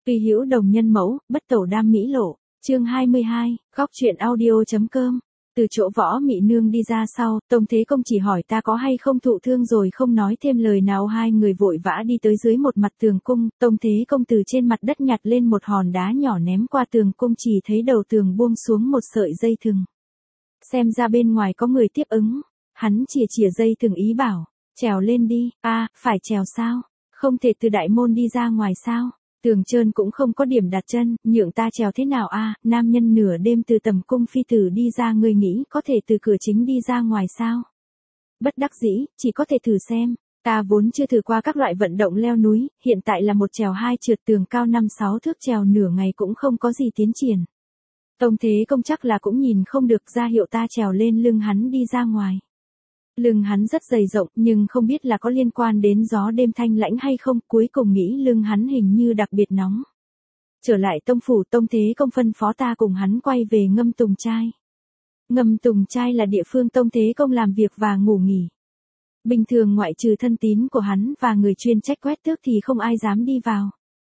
Kỳ hữu đồng nhân mẫu, bất tẩu đam mỹ lộ. Chương 22, góc truyện audio.com. Từ chỗ Võ Mị Nương đi ra sau, Tông Thế Công chỉ hỏi ta có hay không thụ thương rồi không nói thêm lời nào. Hai người vội vã đi tới dưới một mặt tường cung, Tông Thế Công từ trên mặt đất nhặt lên một hòn đá nhỏ ném qua tường cung, chỉ thấy đầu tường buông xuống một sợi dây thừng. Xem ra bên ngoài có người tiếp ứng, hắn chìa dây thừng ý bảo, trèo lên đi. Phải trèo sao? Không thể từ đại môn đi ra ngoài sao? Tường trơn cũng không có điểm đặt chân, nhượng ta trèo thế nào nam nhân nửa đêm từ tầm cung phi tử đi ra, người nghĩ có thể từ cửa chính đi ra ngoài sao? Bất đắc dĩ, chỉ có thể thử xem, ta vốn chưa thử qua các loại vận động leo núi, hiện tại là một trèo hai trượt tường cao 5-6 thước trèo nửa ngày cũng không có gì tiến triển. Tông Thế Công chắc là cũng nhìn không được, ra hiệu ta trèo lên lưng hắn đi ra ngoài. Lưng hắn rất dày rộng, nhưng không biết là có liên quan đến gió đêm thanh lãnh hay không, cuối cùng nghĩ lưng hắn hình như đặc biệt nóng. Trở lại tông phủ, Tông Thế Công phân phó ta cùng hắn quay về Ngâm Tùng Trai. Ngâm Tùng Trai là địa phương Tông Thế Công làm việc và ngủ nghỉ. Bình thường ngoại trừ thân tín của hắn và người chuyên trách quét tước thì không ai dám đi vào.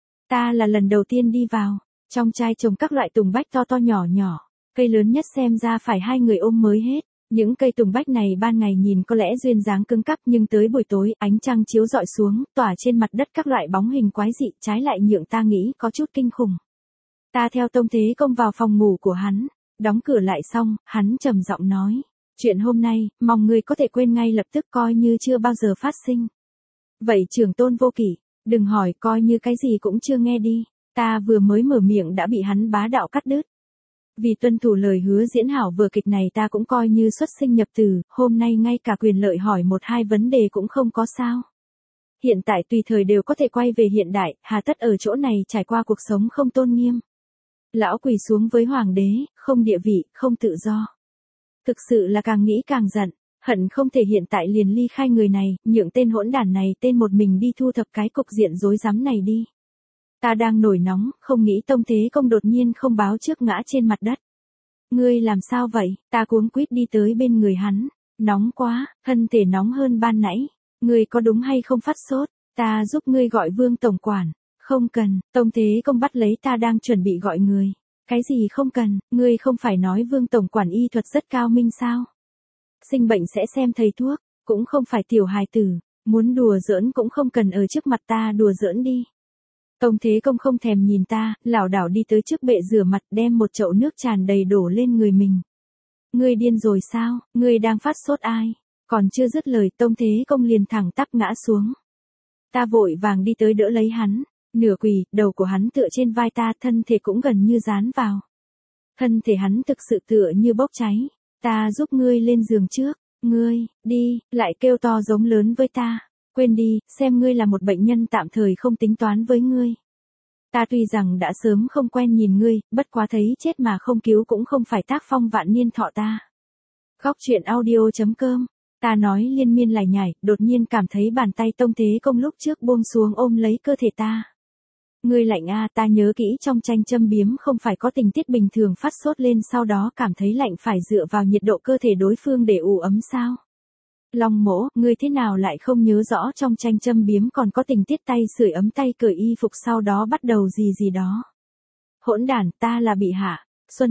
Ta là lần đầu tiên đi vào, trong trai trồng các loại tùng bách to to nhỏ nhỏ, cây lớn nhất xem ra phải 2 người ôm mới hết. Những cây tùng bách này ban ngày nhìn có lẽ duyên dáng cứng cắp, nhưng tới buổi tối, ánh trăng chiếu rọi xuống, tỏa trên mặt đất các loại bóng hình quái dị, trái lại nhượng ta nghĩ có chút kinh khủng. Ta theo Tông Thế Công vào phòng ngủ của hắn, đóng cửa lại xong, hắn trầm giọng nói, chuyện hôm nay, mong người có thể quên ngay lập tức, coi như chưa bao giờ phát sinh. Vậy trưởng tôn vô kỷ, đừng hỏi, coi như cái gì cũng chưa nghe đi. Ta vừa mới mở miệng đã bị hắn bá đạo cắt đứt. Vì tuân thủ lời hứa diễn hảo vở kịch này, ta cũng coi như xuất sinh nhập tử, hôm nay ngay cả quyền lợi hỏi 1-2 vấn đề cũng không có sao. Hiện tại tùy thời đều có thể quay về hiện đại, hà tất ở chỗ này trải qua cuộc sống không tôn nghiêm. Lão quỳ xuống với hoàng đế, không địa vị, không tự do. Thực sự là càng nghĩ càng giận, hận không thể hiện tại liền ly khai người này, nhượng tên hỗn đản này tên một mình đi thu thập cái cục diện rối rắm này đi. Ta đang nổi nóng, không nghĩ Tông Thế Công đột nhiên không báo trước ngã trên mặt đất. Ngươi làm sao vậy? Ta cuống quýt đi tới bên người hắn. Nóng quá, thân thể nóng hơn ban nãy. Ngươi có đúng hay không phát sốt? Ta giúp ngươi gọi Vương tổng quản. Không cần, Tông Thế Công bắt lấy ta đang chuẩn bị gọi người. Cái gì không cần, ngươi không phải nói Vương tổng quản y thuật rất cao minh sao? Sinh bệnh sẽ xem thầy thuốc, cũng không phải tiểu hài tử. Muốn đùa giỡn cũng không cần ở trước mặt ta đùa giỡn đi. Tông Thế Công không thèm nhìn ta, lảo đảo đi tới trước bệ rửa mặt, đem một chậu nước tràn đầy đổ lên người mình. Ngươi điên rồi sao? Ngươi đang phát sốt ai? Còn chưa dứt lời, Tông Thế Công liền thẳng tắp ngã xuống. Ta vội vàng đi tới đỡ lấy hắn, nửa quỳ, đầu của hắn tựa trên vai ta, thân thể cũng gần như dán vào. Thân thể hắn thực sự tựa như bốc cháy. Ta giúp ngươi lên giường trước, ngươi, đi, lại kêu to giống lớn với ta. Quên đi, xem ngươi là một bệnh nhân tạm thời, không tính toán với ngươi. Ta tuy rằng đã sớm không quen nhìn ngươi, bất quá thấy chết mà không cứu cũng không phải tác phong vạn niên thọ ta. Góc truyện audio.com. Ta nói liên miên lải nhải, đột nhiên cảm thấy bàn tay Tông Thế Công lúc trước buông xuống ôm lấy cơ thể ta. Ngươi lạnh ta nhớ kỹ trong tranh châm biếm không phải có tình tiết bình thường phát sốt lên sau đó cảm thấy lạnh phải dựa vào nhiệt độ cơ thể đối phương để ủ ấm sao? Long Mỗ, ngươi thế nào lại không nhớ rõ trong tranh châm biếm còn có tình tiết tay sưởi ấm tay cởi y phục sau đó bắt đầu gì đó. Hỗn đản, ta là bị hạ.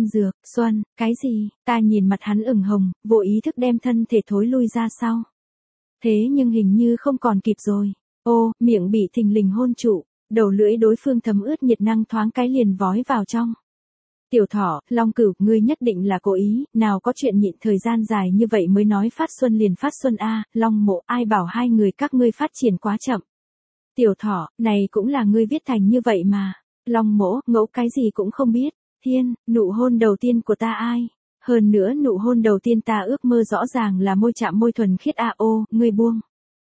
Xuân, cái gì? Ta nhìn mặt hắn ửng hồng, vô ý thức đem thân thể thối lui ra sau. Thế nhưng hình như không còn kịp rồi. Ô, miệng bị thình lình hôn trụ, đầu lưỡi đối phương thấm ướt nhiệt năng thoáng cái liền vói vào trong. Tiểu Thỏ, Long Cửu, ngươi nhất định là cố ý, nào có chuyện nhịn thời gian dài như vậy mới nói phát xuân liền phát xuân Long Mộ, ai bảo hai người các ngươi phát triển quá chậm. Tiểu Thỏ, này cũng là ngươi viết thành như vậy mà. Long Mộ, ngẫu cái gì cũng không biết. Thiên, nụ hôn đầu tiên của ta ai? Hơn nữa nụ hôn đầu tiên ta ước mơ rõ ràng là môi chạm môi thuần khiết ngươi buông.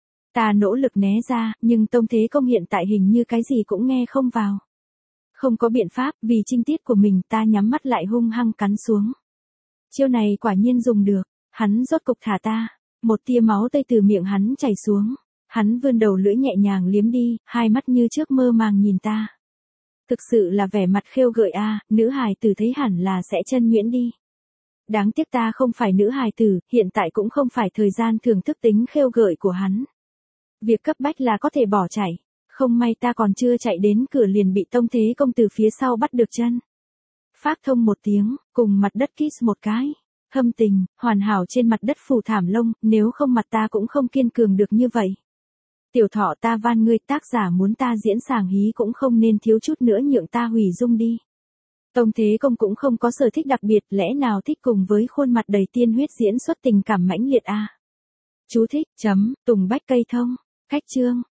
Ta nỗ lực né ra, nhưng Tông Thế Công hiện tại hình như cái gì cũng nghe không vào. Không có biện pháp, vì trinh tiết của mình ta nhắm mắt lại hung hăng cắn xuống. Chiêu này quả nhiên dùng được, hắn rốt cục thả ta. Một tia máu tươi từ miệng hắn chảy xuống. Hắn vươn đầu lưỡi nhẹ nhàng liếm đi, hai mắt như trước mơ màng nhìn ta. Thực sự là vẻ mặt khêu gợi nữ hài tử thấy hẳn là sẽ chân nhuyễn đi. Đáng tiếc ta không phải nữ hài tử, hiện tại cũng không phải thời gian thưởng thức tính khêu gợi của hắn. Việc cấp bách là có thể bỏ chạy. Không may ta còn chưa chạy đến cửa liền bị Tông Thế Công từ phía sau bắt được chân. Phát thông một tiếng, cùng mặt đất kiss một cái. Thâm tình, hoàn hảo trên mặt đất phủ thảm lông, nếu không mặt ta cũng không kiên cường được như vậy. Tiểu Thọ ta van ngươi, tác giả muốn ta diễn sảng hí cũng không nên thiếu chút nữa nhượng ta hủy dung đi. Tông Thế Công cũng không có sở thích đặc biệt, lẽ nào thích cùng với khuôn mặt đầy tiên huyết diễn xuất tình cảm mãnh liệt à? Chú thích, Tùng Bách Cây Thông, cách chương.